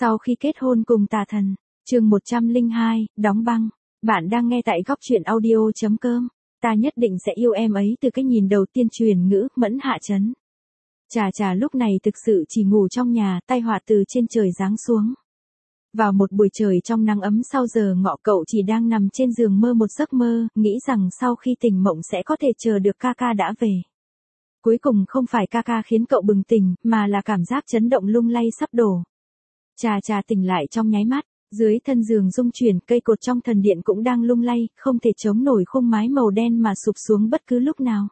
Sau khi kết hôn cùng tà thần, chương 102, đóng băng. Bạn đang nghe tại góc truyện audio.com. Ta nhất định sẽ yêu em ấy từ cái nhìn đầu tiên truyền ngữ Mẫn Hạ Chấn. Chà lúc này thực sự chỉ ngủ trong nhà, tai họa từ trên trời giáng xuống. Vào một buổi trời trong nắng ấm sau giờ ngọ, cậu chỉ đang nằm trên giường mơ một giấc mơ, nghĩ rằng sau khi tỉnh mộng sẽ có thể chờ được ca đã về. Cuối cùng không phải ca khiến cậu bừng tỉnh, mà là cảm giác chấn động lung lay sắp đổ. Chà tỉnh lại trong nháy mắt, dưới thân giường rung chuyển, cây cột trong thần điện cũng đang lung lay, không thể chống nổi khung mái màu đen mà sụp xuống bất cứ lúc nào.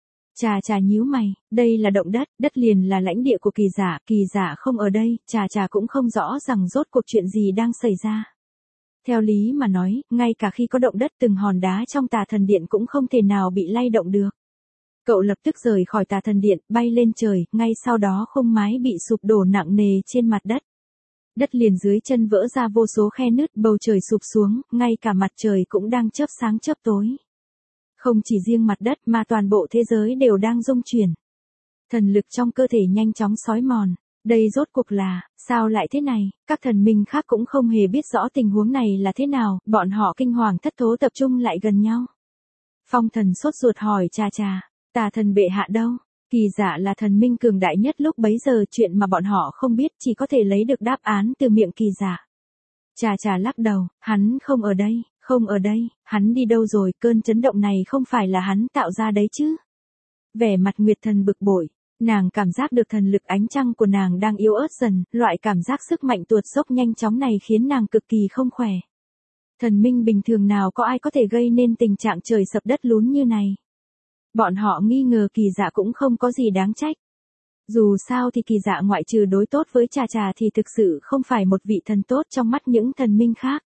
Chà nhíu mày, đây là động đất, đất liền là lãnh địa của kỳ giả không ở đây, chà cũng không rõ rằng rốt cuộc chuyện gì đang xảy ra. Theo lý mà nói, ngay cả khi có động đất từng hòn đá trong tà thần điện cũng không thể nào bị lay động được. Cậu lập tức rời khỏi tà thần điện, bay lên trời, ngay sau đó khung mái bị sụp đổ nặng nề trên mặt đất. Đất liền dưới chân vỡ ra vô số khe nứt, bầu trời sụp xuống, ngay cả mặt trời cũng đang chớp sáng chớp tối. Không chỉ riêng mặt đất mà toàn bộ thế giới đều đang rung chuyển. Thần lực trong cơ thể nhanh chóng xói mòn. Đây rốt cuộc là, sao lại thế này? Các thần minh khác cũng không hề biết rõ tình huống này là thế nào, bọn họ kinh hoàng thất thố tập trung lại gần nhau. Phong thần sốt ruột hỏi chà, tà thần bệ hạ đâu? Kỳ giả là thần minh cường đại nhất lúc bấy giờ, chuyện mà bọn họ không biết chỉ có thể lấy được đáp án từ miệng kỳ giả. Chà lắc đầu, hắn không ở đây, hắn đi đâu rồi, cơn chấn động này không phải là hắn tạo ra đấy chứ. Vẻ mặt Nguyệt Thần bực bội, nàng cảm giác được thần lực ánh trăng của nàng đang yếu ớt dần, loại cảm giác sức mạnh tuột dốc nhanh chóng này khiến nàng cực kỳ không khỏe. Thần minh bình thường nào có ai có thể gây nên tình trạng trời sập đất lún như này. Bọn họ nghi ngờ kỳ dạ cũng không có gì đáng trách. Dù sao thì kỳ dạ ngoại trừ đối tốt với chà thì thực sự không phải một vị thần tốt trong mắt những thần minh khác.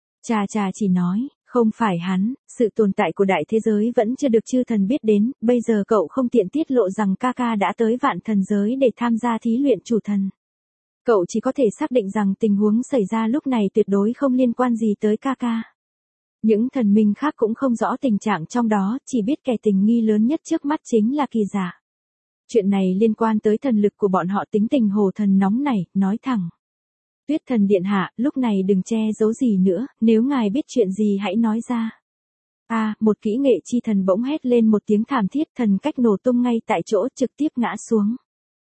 Chà chỉ nói, không phải hắn, sự tồn tại của đại thế giới vẫn chưa được chư thần biết đến, bây giờ cậu không tiện tiết lộ rằng ca đã tới vạn thần giới để tham gia thí luyện chủ thần. Cậu chỉ có thể xác định rằng tình huống xảy ra lúc này tuyệt đối không liên quan gì tới ca. Những thần minh khác cũng không rõ tình trạng trong đó, chỉ biết kẻ tình nghi lớn nhất trước mắt chính là kỳ giả. Chuyện này liên quan tới thần lực của bọn họ, tính tình hồ thần nóng này, nói thẳng. Tuyết thần điện hạ, lúc này đừng che giấu gì nữa, nếu ngài biết chuyện gì hãy nói ra. Một kỹ nghệ chi thần bỗng hét lên một tiếng thảm thiết, thần cách nổ tung ngay tại chỗ, trực tiếp ngã xuống.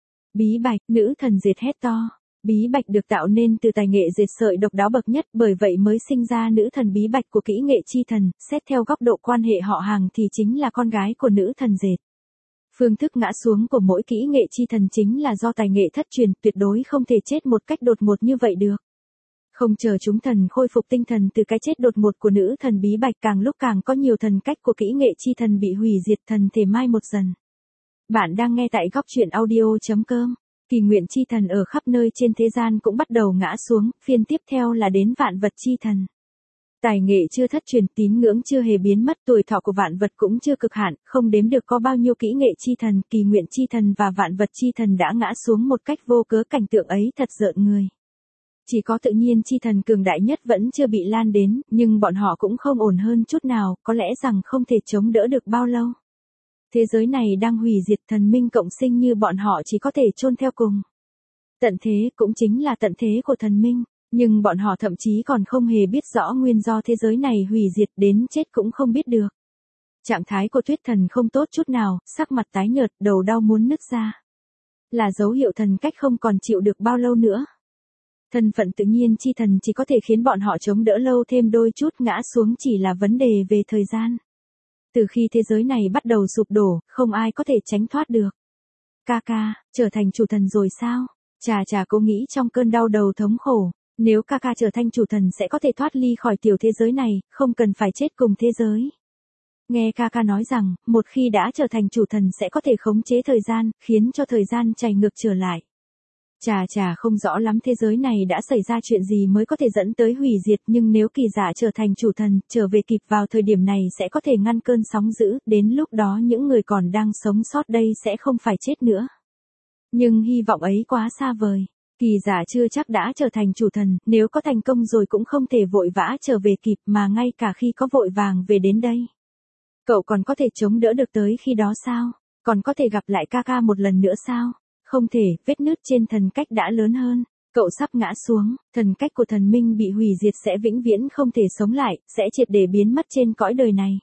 Bí bạch, nữ thần dệt hét to. Bí bạch được tạo nên từ tài nghệ dệt sợi độc đáo bậc nhất, bởi vậy mới sinh ra nữ thần bí bạch của kỹ nghệ chi thần, xét theo góc độ quan hệ họ hàng thì chính là con gái của nữ thần dệt. Phương thức ngã xuống của mỗi kỹ nghệ chi thần chính là do tài nghệ thất truyền, tuyệt đối không thể chết một cách đột ngột như vậy được. Không chờ chúng thần khôi phục tinh thần từ cái chết đột ngột của nữ thần bí bạch, càng lúc càng có nhiều thần cách của kỹ nghệ chi thần bị hủy diệt, thần thể mai một dần. Bạn đang nghe tại góc truyện audio.com. Kỳ nguyện chi thần ở khắp nơi trên thế gian cũng bắt đầu ngã xuống, phiên tiếp theo là đến vạn vật chi thần. Tài nghệ chưa thất truyền, tín ngưỡng chưa hề biến mất, tuổi thọ của vạn vật cũng chưa cực hạn, không đếm được có bao nhiêu kỹ nghệ chi thần, kỳ nguyện chi thần và vạn vật chi thần đã ngã xuống một cách vô cớ, cảnh tượng ấy thật rợn người. Chỉ có tự nhiên chi thần cường đại nhất vẫn chưa bị lan đến, nhưng bọn họ cũng không ổn hơn chút nào, có lẽ rằng không thể chống đỡ được bao lâu. Thế giới này đang hủy diệt, thần minh cộng sinh như bọn họ chỉ có thể chôn theo cùng. Tận thế cũng chính là tận thế của thần minh, nhưng bọn họ thậm chí còn không hề biết rõ nguyên do thế giới này hủy diệt, đến chết cũng không biết được. Trạng thái của Tuyết thần không tốt chút nào, sắc mặt tái nhợt, đầu đau muốn nứt ra. Là dấu hiệu thần cách không còn chịu được bao lâu nữa. Thân phận tự nhiên chi thần chỉ có thể khiến bọn họ chống đỡ lâu thêm đôi chút, ngã xuống chỉ là vấn đề về thời gian. Từ khi thế giới này bắt đầu sụp đổ, không ai có thể tránh thoát được. Ca, trở thành chủ thần rồi sao? Chà cô nghĩ trong cơn đau đầu thống khổ, nếu ca trở thành chủ thần sẽ có thể thoát ly khỏi tiểu thế giới này, không cần phải chết cùng thế giới. Nghe ca nói rằng, một khi đã trở thành chủ thần sẽ có thể khống chế thời gian, khiến cho thời gian chảy ngược trở lại. Chà không rõ lắm thế giới này đã xảy ra chuyện gì mới có thể dẫn tới hủy diệt, nhưng nếu kỳ giả trở thành chủ thần, trở về kịp vào thời điểm này sẽ có thể ngăn cơn sóng dữ, đến lúc đó những người còn đang sống sót đây sẽ không phải chết nữa. Nhưng hy vọng ấy quá xa vời. Kỳ giả chưa chắc đã trở thành chủ thần, nếu có thành công rồi cũng không thể vội vã trở về kịp, mà ngay cả khi có vội vàng về đến đây. Cậu còn có thể chống đỡ được tới khi đó sao? Còn có thể gặp lại ca một lần nữa sao? Không thể, vết nứt trên thần cách đã lớn hơn. Cậu sắp ngã xuống, thần cách của thần minh bị hủy diệt sẽ vĩnh viễn không thể sống lại, sẽ triệt để biến mất trên cõi đời này.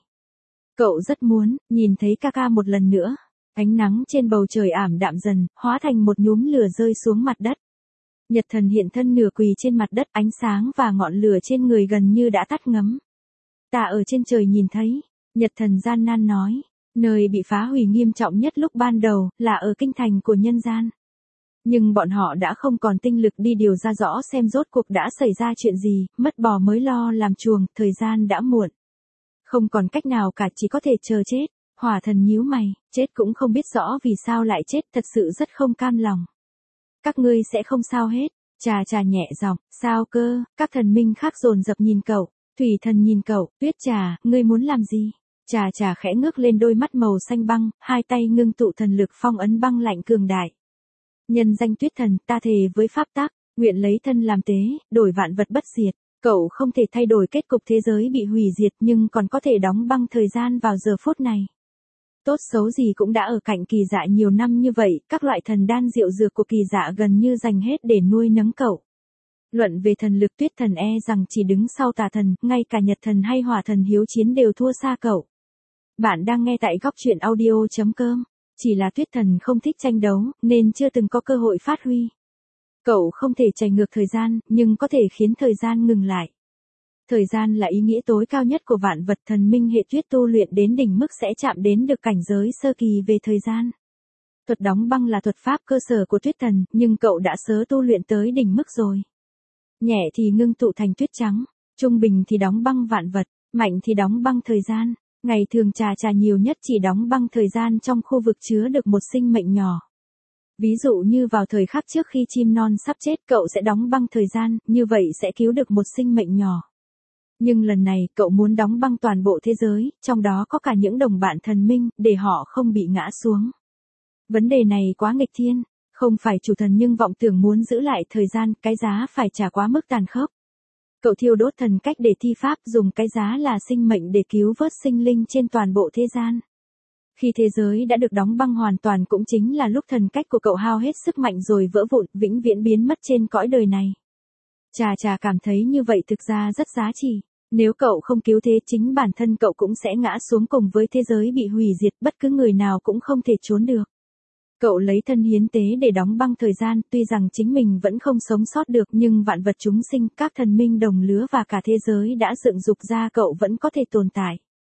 Cậu rất muốn nhìn thấy Kaka một lần nữa. Ánh nắng trên bầu trời ảm đạm dần, hóa thành một nhúm lửa rơi xuống mặt đất. Nhật thần hiện thân nửa quỳ trên mặt đất, ánh sáng và ngọn lửa trên người gần như đã tắt ngấm. Ta ở trên trời nhìn thấy, Nhật thần gian nan nói, nơi bị phá hủy nghiêm trọng nhất lúc ban đầu là ở kinh thành của nhân gian. Nhưng bọn họ đã không còn tinh lực đi điều ra rõ xem rốt cuộc đã xảy ra chuyện gì, mất bò mới lo làm chuồng, thời gian đã muộn. Không còn cách nào cả, chỉ có thể chờ chết. Hỏa thần nhíu mày, chết cũng không biết rõ vì sao lại chết, thật sự rất không cam lòng. Các ngươi sẽ không sao hết. Trà trà nhẹ giọng, sao cơ? Các thần minh khác dồn dập nhìn cậu. Thủy thần nhìn cậu, Tuyết Trà, ngươi muốn làm gì? Trà trà khẽ ngước lên đôi mắt màu xanh băng, hai tay ngưng tụ thần lực phong ấn băng lạnh cường đại. Nhân danh Tuyết thần, ta thề với pháp tắc, nguyện lấy thân làm tế, đổi vạn vật bất diệt. Cậu không thể thay đổi kết cục thế giới bị hủy diệt nhưng còn có thể đóng băng thời gian vào giờ phút này. Tốt xấu gì cũng đã ở cạnh Kỳ Dạ nhiều năm như vậy, các loại thần đan diệu dược của Kỳ Dạ gần như dành hết để nuôi nấng cậu. Luận về thần lực, Tuyết thần rằng chỉ đứng sau Tà thần, ngay cả Nhật thần hay Hỏa thần hiếu chiến đều thua xa cậu. Bạn đang nghe tại góc truyện audio.com. Chỉ là Tuyết thần không thích tranh đấu, nên chưa từng có cơ hội phát huy. Cậu không thể chạy ngược thời gian, nhưng có thể khiến thời gian ngừng lại. Thời gian là ý nghĩa tối cao nhất của vạn vật, thần minh hệ Tuyết tu luyện đến đỉnh mức sẽ chạm đến được cảnh giới sơ kỳ về thời gian. Thuật đóng băng là thuật pháp cơ sở của Tuyết thần, nhưng cậu đã sớm tu luyện tới đỉnh mức rồi. Nhẹ thì ngưng tụ thành tuyết trắng, trung bình thì đóng băng vạn vật, mạnh thì đóng băng thời gian. Ngày thường Trà trà nhiều nhất chỉ đóng băng thời gian trong khu vực chứa được một sinh mệnh nhỏ. Ví dụ như vào thời khắc trước khi chim non sắp chết, cậu sẽ đóng băng thời gian, như vậy sẽ cứu được một sinh mệnh nhỏ. Nhưng lần này, cậu muốn đóng băng toàn bộ thế giới, trong đó có cả những đồng bạn thần minh, để họ không bị ngã xuống. Vấn đề này quá nghịch thiên, không phải chủ thần nhưng vọng tưởng muốn giữ lại thời gian, cái giá phải trả quá mức tàn khốc. Cậu thiêu đốt thần cách để thi pháp, dùng cái giá là sinh mệnh để cứu vớt sinh linh trên toàn bộ thế gian. Khi thế giới đã được đóng băng hoàn toàn cũng chính là lúc thần cách của cậu hao hết sức mạnh rồi vỡ vụn, vĩnh viễn biến mất trên cõi đời này. Trà trà cảm thấy như vậy thực ra rất giá trị. Nếu cậu không cứu thế, chính bản thân cậu cũng sẽ ngã xuống cùng với thế giới bị hủy diệt, bất cứ người nào cũng không thể trốn được. Cậu lấy thân hiến tế để đóng băng thời gian, tuy rằng chính mình vẫn không sống sót được nhưng vạn vật chúng sinh, các thần minh đồng lứa và cả thế giới đã dựng dục ra cậu vẫn có thể tồn tại.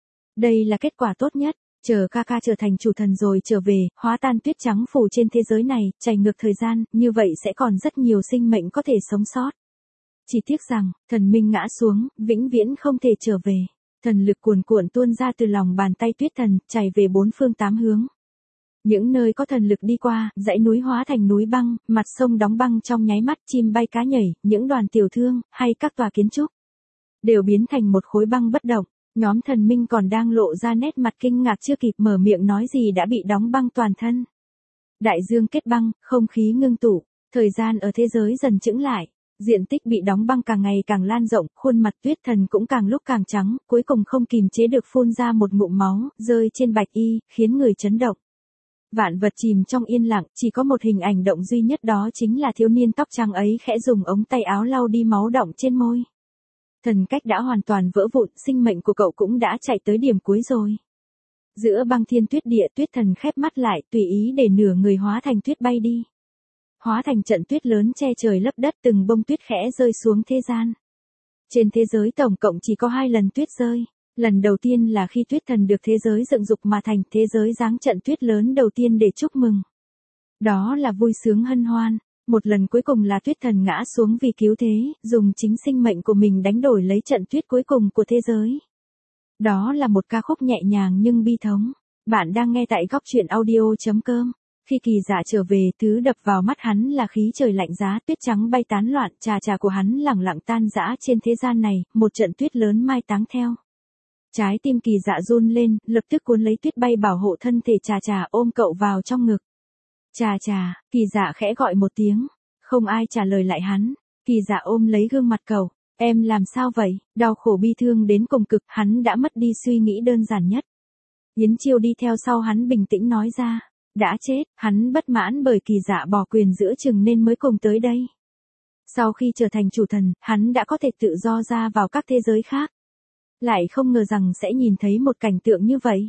Đây là kết quả tốt nhất, chờ Kaka trở thành chủ thần rồi trở về, hóa tan tuyết trắng phủ trên thế giới này, chạy ngược thời gian, như vậy sẽ còn rất nhiều sinh mệnh có thể sống sót. Chỉ tiếc rằng, thần minh ngã xuống, vĩnh viễn không thể trở về. Thần lực cuồn cuộn tuôn ra từ lòng bàn tay Tuyết thần, chảy về bốn phương tám hướng. Những nơi có thần lực đi qua, dãy núi hóa thành núi băng, mặt sông đóng băng trong nháy mắt, chim bay cá nhảy, những đoàn tiểu thương, hay các tòa kiến trúc, đều biến thành một khối băng bất động. Nhóm thần minh còn đang lộ ra nét mặt kinh ngạc chưa kịp mở miệng nói gì đã bị đóng băng toàn thân. Đại dương kết băng, không khí ngưng tụ, thời gian ở thế giới dần chững lại. Diện tích bị đóng băng càng ngày càng lan rộng, khuôn mặt Tuyết thần cũng càng lúc càng trắng, cuối cùng không kìm chế được phun ra một ngụm máu, rơi trên bạch y, khiến người chấn động. Vạn vật chìm trong yên lặng, chỉ có một hình ảnh động duy nhất, đó chính là thiếu niên tóc trắng ấy khẽ dùng ống tay áo lau đi máu đọng trên môi. Thần cách đã hoàn toàn vỡ vụn, sinh mệnh của cậu cũng đã chạy tới điểm cuối rồi. Giữa băng thiên tuyết địa, Tuyết thần khép mắt lại, tùy ý để nửa người hóa thành tuyết bay đi. Hóa thành trận tuyết lớn che trời lấp đất, từng bông tuyết khẽ rơi xuống thế gian. Trên thế giới tổng cộng chỉ có 2 lần tuyết rơi. Lần đầu tiên là khi Tuyết thần được thế giới dựng dục mà thành, thế giới giáng trận tuyết lớn đầu tiên để chúc mừng. Đó là vui sướng hân hoan. Một lần cuối cùng là Tuyết thần ngã xuống vì cứu thế, dùng chính sinh mệnh của mình đánh đổi lấy trận tuyết cuối cùng của thế giới. Đó là một ca khúc nhẹ nhàng nhưng bi thống. Bạn đang nghe tại góc truyện audio.com. Khi Kỳ Dạ trở về, thứ đập vào mắt hắn là khí trời lạnh giá, tuyết trắng bay tán loạn, trà trà của hắn lẳng lặng tan rã trên thế gian này, một trận tuyết lớn mai táng theo. Trái tim Kỳ Dạ run lên, lập tức cuốn lấy tuyết bay bảo hộ thân thể trà trà, ôm cậu vào trong ngực. Trà trà, Kỳ Dạ khẽ gọi một tiếng, không ai trả lời lại hắn. Kỳ Dạ ôm lấy gương mặt cậu, em làm sao vậy? Đau khổ bi thương đến cùng cực, hắn đã mất đi suy nghĩ đơn giản nhất. Yến Chiêu đi theo sau hắn bình tĩnh nói ra. Đã chết, hắn bất mãn bởi Kỳ Dạ bỏ quyền giữa chừng nên mới cùng tới đây. Sau khi trở thành chủ thần, hắn đã có thể tự do ra vào các thế giới khác. Lại không ngờ rằng sẽ nhìn thấy một cảnh tượng như vậy.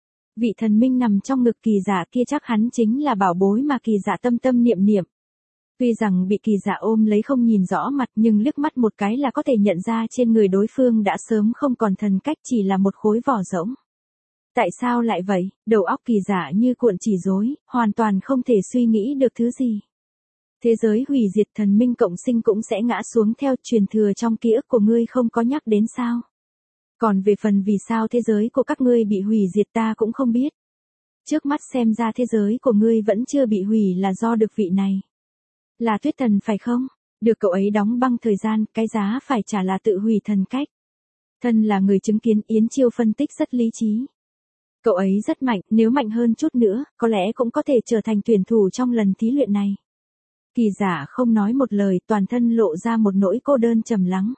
Vị thần minh nằm trong ngực Kỳ Dạ kia chắc hắn chính là bảo bối mà Kỳ Dạ tâm tâm niệm niệm. Tuy rằng bị Kỳ Dạ ôm lấy không nhìn rõ mặt nhưng liếc mắt một cái là có thể nhận ra trên người đối phương đã sớm không còn thần cách, chỉ là một khối vỏ rỗng. Tại sao lại vậy? Đầu óc Kỳ Dạ như cuộn chỉ rối, hoàn toàn không thể suy nghĩ được thứ gì. Thế giới hủy diệt, thần minh cộng sinh cũng sẽ ngã xuống theo, truyền thừa trong ký ức của ngươi không có nhắc đến sao? Còn về phần vì sao thế giới của các ngươi bị hủy diệt ta cũng không biết. Trước mắt xem ra thế giới của ngươi vẫn chưa bị hủy là do được vị này. Là Tuyết Thần phải không? Được cậu ấy đóng băng thời gian, cái giá phải trả là tự hủy thần cách. Thân là người chứng kiến, Yến Chiêu phân tích rất lý trí. Cậu ấy rất mạnh, nếu mạnh hơn chút nữa, có lẽ cũng có thể trở thành tuyển thủ trong lần thí luyện này. Kỳ Dạ không nói một lời, toàn thân lộ ra một nỗi cô đơn trầm lắng.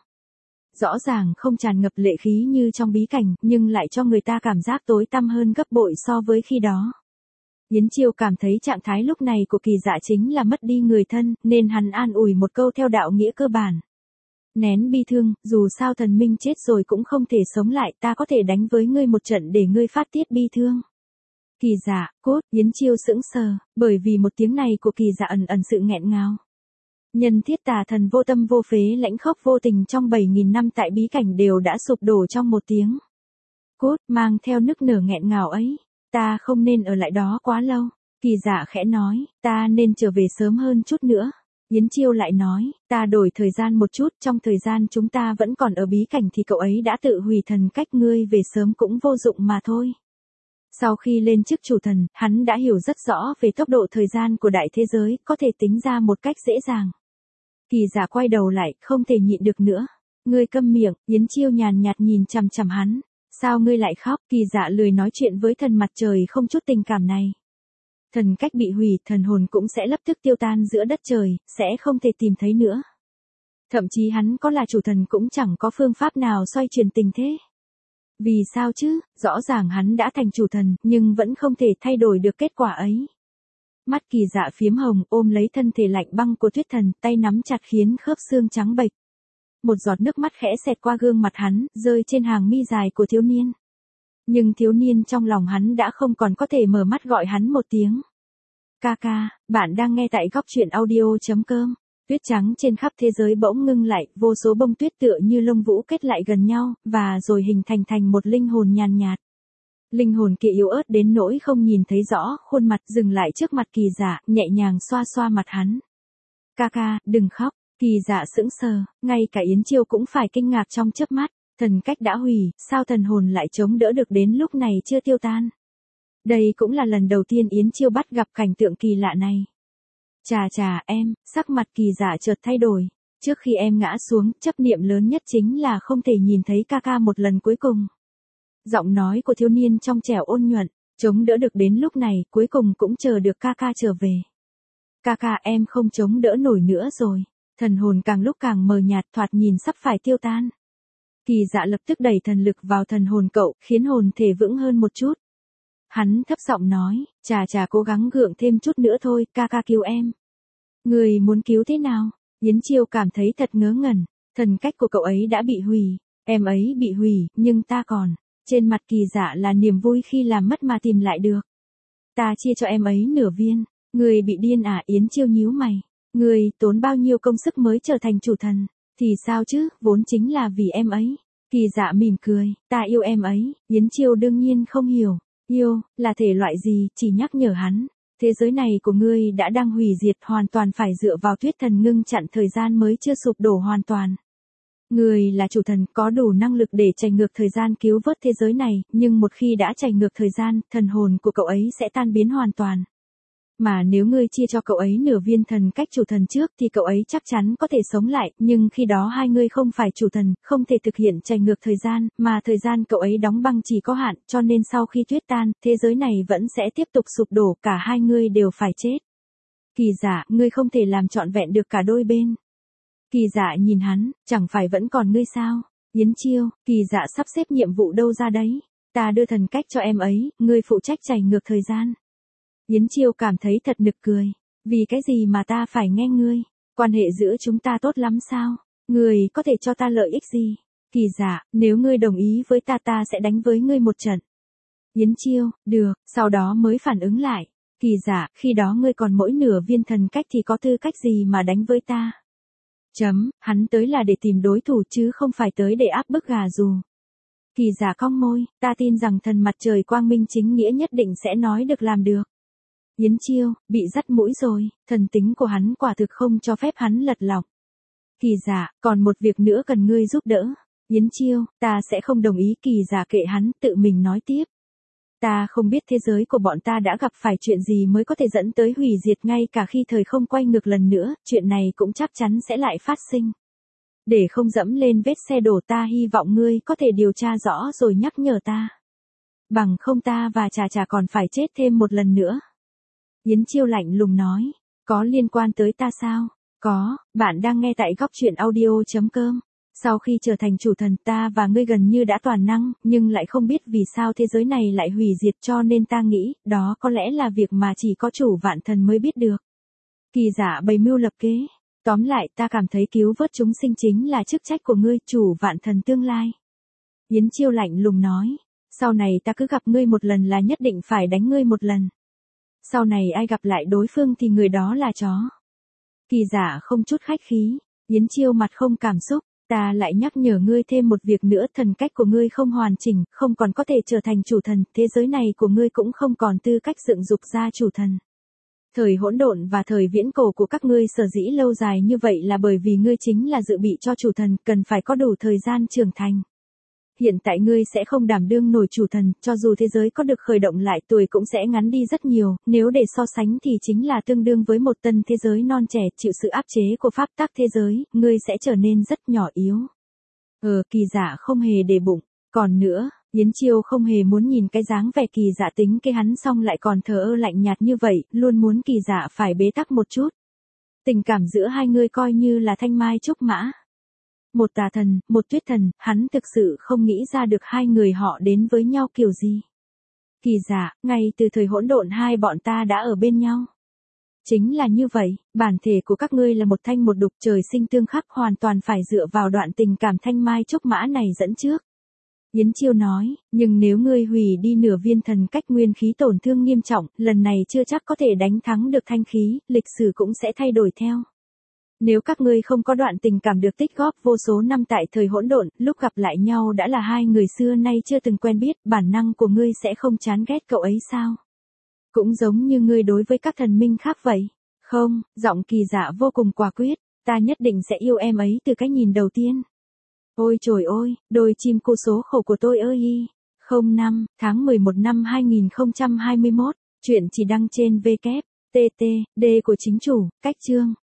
Rõ ràng không tràn ngập lệ khí như trong bí cảnh, nhưng lại cho người ta cảm giác tối tăm hơn gấp bội so với khi đó. Yến Chiêu cảm thấy trạng thái lúc này của Kỳ Dạ chính là mất đi người thân, nên hắn an ủi một câu theo đạo nghĩa cơ bản. Nén bi thương, dù sao thần minh chết rồi cũng không thể sống lại, ta có thể đánh với ngươi một trận để ngươi phát tiết bi thương. Kỳ Dạ, cốt, Yến Chiêu sững sờ, bởi vì một tiếng này của Kỳ Dạ ẩn ẩn sự nghẹn ngào. Nhân thiết tà thần vô tâm vô phế lãnh khốc vô tình trong 7.000 năm tại bí cảnh đều đã sụp đổ trong một tiếng. Cốt mang theo nức nở nghẹn ngào ấy. Ta không nên ở lại đó quá lâu. Kỳ Dạ khẽ nói, ta nên trở về sớm hơn chút nữa. Yến Chiêu lại nói, ta đổi thời gian một chút, trong thời gian chúng ta vẫn còn ở bí cảnh thì cậu ấy đã tự hủy thần cách, ngươi về sớm cũng vô dụng mà thôi. Sau khi lên chức chủ thần, hắn đã hiểu rất rõ về tốc độ thời gian của đại thế giới, có thể tính ra một cách dễ dàng. Kỳ Dạ quay đầu lại, không thể nhịn được nữa. Ngươi câm miệng, Yến Chiêu nhàn nhạt nhìn chằm chằm hắn. Sao ngươi lại khóc? Kỳ Dạ lười nói chuyện với thần mặt trời không chút tình cảm này. Thần cách bị hủy, thần hồn cũng sẽ lập tức tiêu tan giữa đất trời, sẽ không thể tìm thấy nữa. Thậm chí hắn có là chủ thần cũng chẳng có phương pháp nào xoay chuyển tình thế. Vì sao chứ? Rõ ràng hắn đã thành chủ thần, nhưng vẫn không thể thay đổi được kết quả ấy. Mắt Kỳ Dạ phiếm hồng, ôm lấy thân thể lạnh băng của Tuyết Thần, tay nắm chặt khiến khớp xương trắng bệch. Một giọt nước mắt khẽ xẹt qua gương mặt hắn, rơi trên hàng mi dài của thiếu niên. Nhưng thiếu niên trong lòng hắn đã không còn có thể mở mắt gọi hắn một tiếng. Ca ca, bạn đang nghe tại góc truyện audio.com. Tuyết trắng trên khắp thế giới bỗng ngưng lại, vô số bông tuyết tựa như lông vũ kết lại gần nhau, và rồi hình thành một linh hồn nhàn nhạt. Linh hồn kia yếu ớt đến nỗi không nhìn thấy rõ, khuôn mặt dừng lại trước mặt Kỳ Dạ, nhẹ nhàng xoa xoa mặt hắn. Ca ca, đừng khóc. Kỳ Dạ sững sờ, ngay cả Yến Chiêu cũng phải kinh ngạc trong chớp mắt. Thần cách đã hủy, sao thần hồn lại chống đỡ được đến lúc này chưa tiêu tan? Đây cũng là lần đầu tiên Yến Chiêu bắt gặp cảnh tượng kỳ lạ này. Chà em, sắc mặt Kỳ Dạ chợt thay đổi. Trước khi em ngã xuống, chấp niệm lớn nhất chính là không thể nhìn thấy ca ca một lần cuối cùng. Giọng nói của thiếu niên trong trẻo ôn nhuận, chống đỡ được đến lúc này, cuối cùng cũng chờ được ca ca trở về. Ca ca, em không chống đỡ nổi nữa rồi. Thần hồn càng lúc càng mờ nhạt, thoạt nhìn sắp phải tiêu tan. Kỳ Dạ lập tức đẩy thần lực vào thần hồn cậu, khiến hồn thể vững hơn một chút. Hắn thấp giọng nói, chà cố gắng gượng thêm chút nữa thôi, ca ca cứu em. Người muốn cứu thế nào? Yến Chiêu cảm thấy thật ngớ ngẩn, thần cách của cậu ấy đã bị hủy, em ấy bị hủy, nhưng ta còn. Trên mặt Kỳ Dạ là niềm vui khi làm mất mà tìm lại được. Ta chia cho em ấy nửa viên. Người bị điên à? Yến Chiêu nhíu mày. Người tốn bao nhiêu công sức mới trở thành chủ thần? Thì sao chứ, vốn chính là vì em ấy. Kỳ Dạ mỉm cười, ta yêu em ấy. Yến Chiêu đương nhiên không hiểu. Yêu, là thể loại gì? Chỉ nhắc nhở hắn. Thế giới này của ngươi đã đang hủy diệt, hoàn toàn phải dựa vào Tuyết Thần ngưng chặn thời gian mới chưa sụp đổ hoàn toàn. Người là chủ thần, có đủ năng lực để chạy ngược thời gian cứu vớt thế giới này, nhưng một khi đã chạy ngược thời gian, thần hồn của cậu ấy sẽ tan biến hoàn toàn. Mà nếu ngươi chia cho cậu ấy nửa viên thần cách chủ thần trước thì cậu ấy chắc chắn có thể sống lại, nhưng khi đó hai ngươi không phải chủ thần, không thể thực hiện chạy ngược thời gian, mà thời gian cậu ấy đóng băng chỉ có hạn, cho nên sau khi tuyết tan, thế giới này vẫn sẽ tiếp tục sụp đổ, cả hai ngươi đều phải chết. Kỳ Dạ, ngươi không thể làm trọn vẹn được cả đôi bên. Kỳ Dạ nhìn hắn, chẳng phải vẫn còn ngươi sao? Yến Chiêu, Kỳ Dạ sắp xếp nhiệm vụ đâu ra đấy? Ta đưa thần cách cho em ấy, ngươi phụ trách chạy ngược thời gian. Yến Chiêu cảm thấy thật nực cười. Vì cái gì mà ta phải nghe ngươi? Quan hệ giữa chúng ta tốt lắm sao? Ngươi có thể cho ta lợi ích gì? Kỳ Dạ, nếu ngươi đồng ý với ta ta sẽ đánh với ngươi một trận. Yến Chiêu, được, sau đó mới phản ứng lại. Kỳ Dạ, khi đó ngươi còn mỗi nửa viên thần cách thì có tư cách gì mà đánh với ta? Hắn tới là để tìm đối thủ chứ không phải tới để áp bức gà rù. Kỳ Dạ cong môi, ta tin rằng thần mặt trời quang minh chính nghĩa nhất định sẽ nói được làm được. Yến Chiêu, bị dắt mũi rồi, thần tính của hắn quả thực không cho phép hắn lật lọng. Kỳ Dạ, còn một việc nữa cần ngươi giúp đỡ. Yến Chiêu, ta sẽ không đồng ý. Kỳ Dạ kệ hắn, tự mình nói tiếp. Ta không biết thế giới của bọn ta đã gặp phải chuyện gì mới có thể dẫn tới hủy diệt ngay cả khi thời không quay ngược lần nữa, chuyện này cũng chắc chắn sẽ lại phát sinh. Để không dẫm lên vết xe đổ ta hy vọng ngươi có thể điều tra rõ rồi nhắc nhở ta. Bằng không ta và Trà còn phải chết thêm một lần nữa. Yến Chiêu lạnh lùng nói, có liên quan tới ta sao? Có, bạn đang nghe tại góc truyện audio.com. Sau khi trở thành chủ thần ta và ngươi gần như đã toàn năng, nhưng lại không biết vì sao thế giới này lại hủy diệt cho nên ta nghĩ, đó có lẽ là việc mà chỉ có chủ vạn thần mới biết được. Kỳ Dạ bày mưu lập kế. Tóm lại ta cảm thấy cứu vớt chúng sinh chính là chức trách của ngươi, chủ vạn thần tương lai. Yến Chiêu lạnh lùng nói, sau này ta cứ gặp ngươi một lần là nhất định phải đánh ngươi một lần. Sau này ai gặp lại đối phương thì người đó là chó. Kỳ Dạ không chút khách khí. Yến Chiêu mặt không cảm xúc. Ta lại nhắc nhở ngươi thêm một việc nữa, thần cách của ngươi không hoàn chỉnh, không còn có thể trở thành chủ thần, thế giới này của ngươi cũng không còn tư cách dựng dục ra chủ thần. Thời hỗn độn và thời viễn cổ của các ngươi sở dĩ lâu dài như vậy là bởi vì ngươi chính là dự bị cho chủ thần, cần phải có đủ thời gian trưởng thành. Hiện tại ngươi sẽ không đảm đương nổi chủ thần, cho dù thế giới có được khởi động lại tuổi cũng sẽ ngắn đi rất nhiều, nếu để so sánh thì chính là tương đương với một tân thế giới non trẻ, chịu sự áp chế của pháp tắc thế giới, ngươi sẽ trở nên rất nhỏ yếu. Kỳ Dạ không hề để bụng, còn nữa, Yến Chiêu không hề muốn nhìn cái dáng vẻ Kỳ Dạ tính kế hắn xong lại còn thờ ơ lạnh nhạt như vậy, luôn muốn Kỳ Dạ phải bế tắc một chút. Tình cảm giữa hai người coi như là thanh mai trúc mã. Một tà thần, một tuyết thần, hắn thực sự không nghĩ ra được hai người họ đến với nhau kiểu gì. Kỳ Dạ, ngay từ thời hỗn độn hai bọn ta đã ở bên nhau. Chính là như vậy, bản thể của các ngươi là một thanh một đục, trời sinh tương khắc, hoàn toàn phải dựa vào đoạn tình cảm thanh mai trúc mã này dẫn trước. Yến Chiêu nói, nhưng nếu ngươi hủy đi nửa viên thần cách, nguyên khí tổn thương nghiêm trọng, lần này chưa chắc có thể đánh thắng được thanh khí, lịch sử cũng sẽ thay đổi theo. Nếu các ngươi không có đoạn tình cảm được tích góp vô số năm tại thời hỗn độn, lúc gặp lại nhau đã là hai người xưa nay chưa từng quen biết, bản năng của ngươi sẽ không chán ghét cậu ấy sao? Cũng giống như ngươi đối với các thần minh khác vậy. Không, giọng Kỳ Dạ vô cùng quả quyết, ta nhất định sẽ yêu em ấy từ cái nhìn đầu tiên. Ôi trời ơi, đôi chim cô số khổ của tôi ơi. 05 tháng 11 năm 2021, chuyện chỉ đăng trên WTT, D của chính chủ, cách chương.